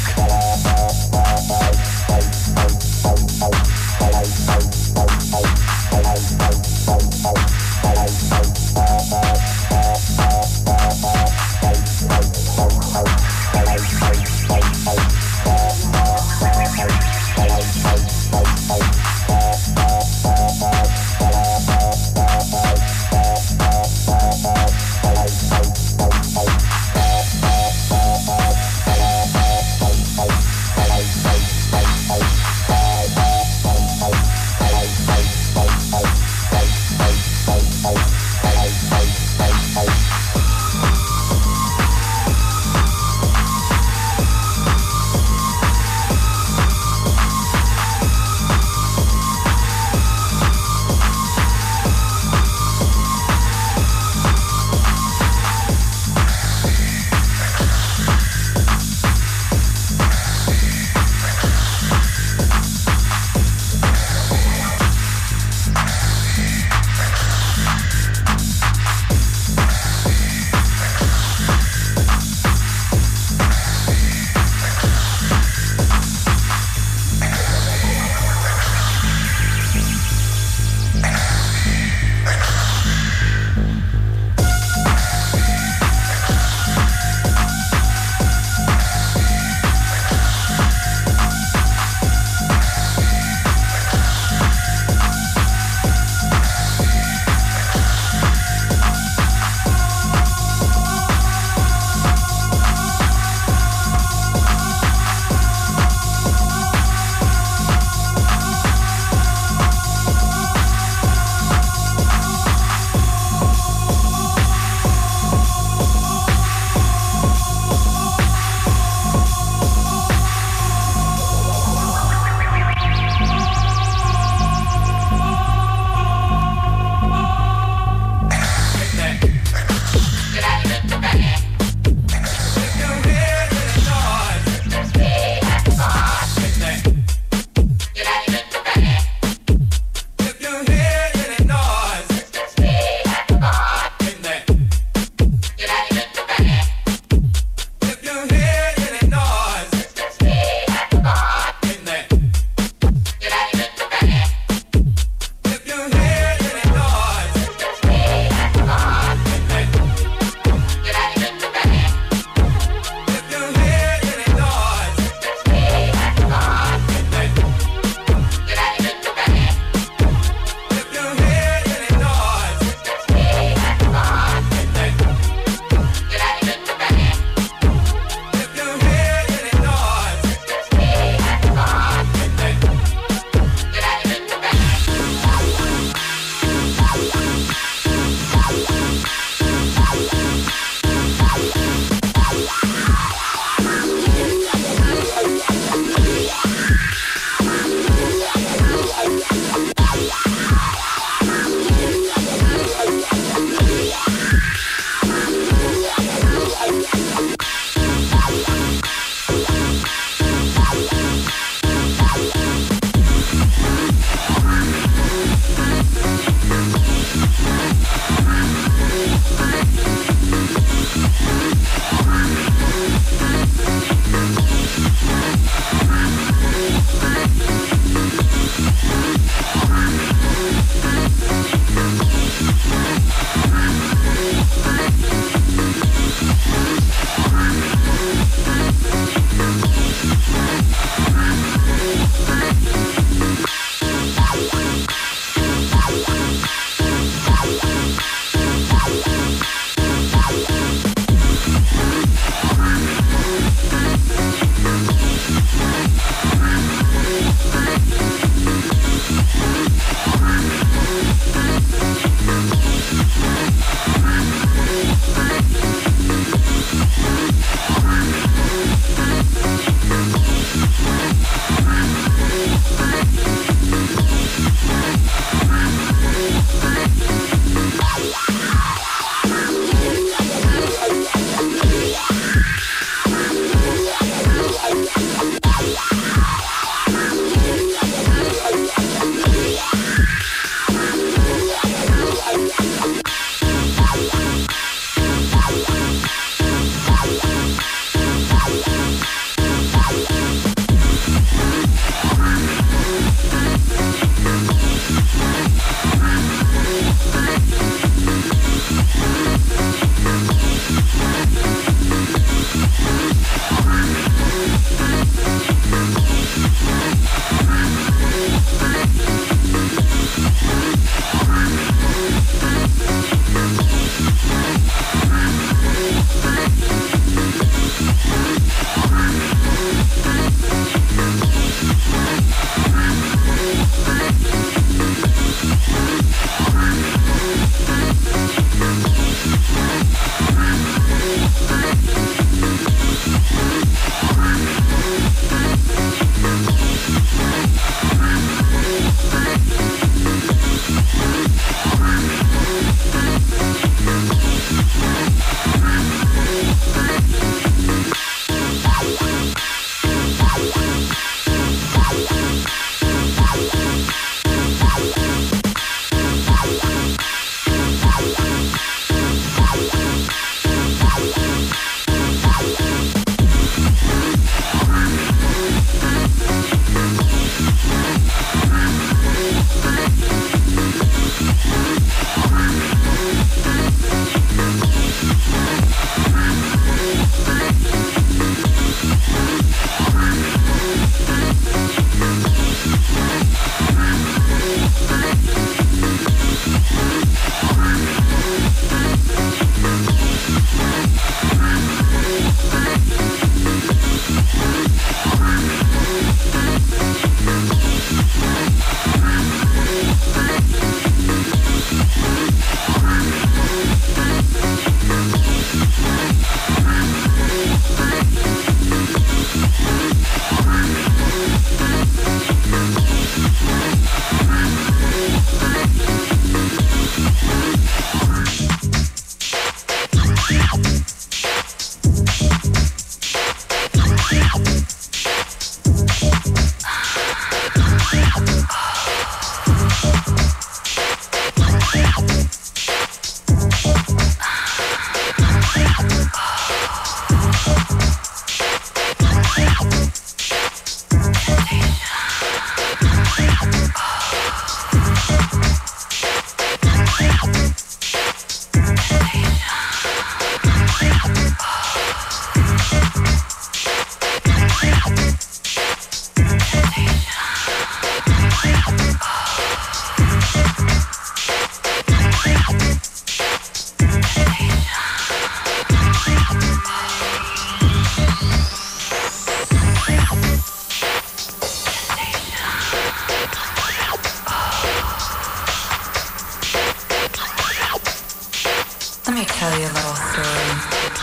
Let me tell you a little story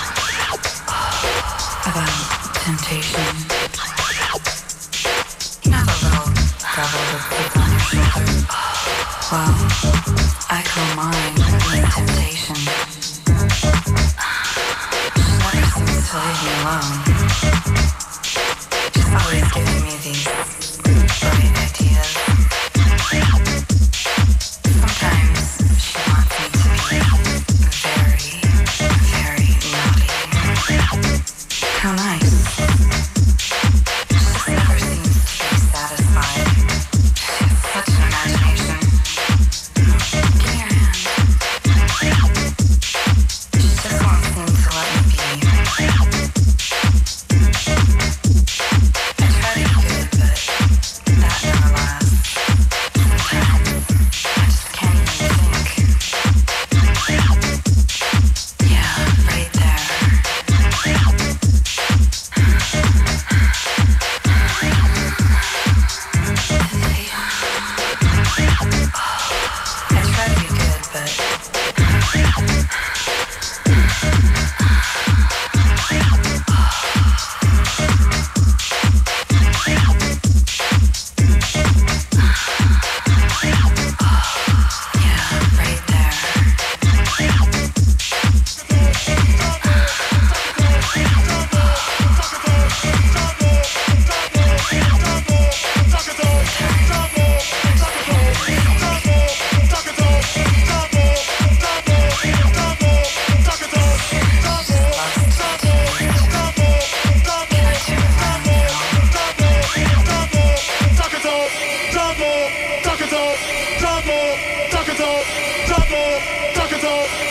about temptation. You know the little devil that sits on your shoulder? Well, I call mine with temptation. She never seems to leave me alone. She's always giving me these bright ideas. Sometimes she wants me to be very, very naughty. How nice. She just never seems to be satisfied. She has such an imagination. Give me your hand. She just won't seem to let me be. I try to be good, but that never lasts. Sometimes I just can't even think. Yeah, right there. I try to be good, but yeah, right there. Double, double, double, double, double, double, double,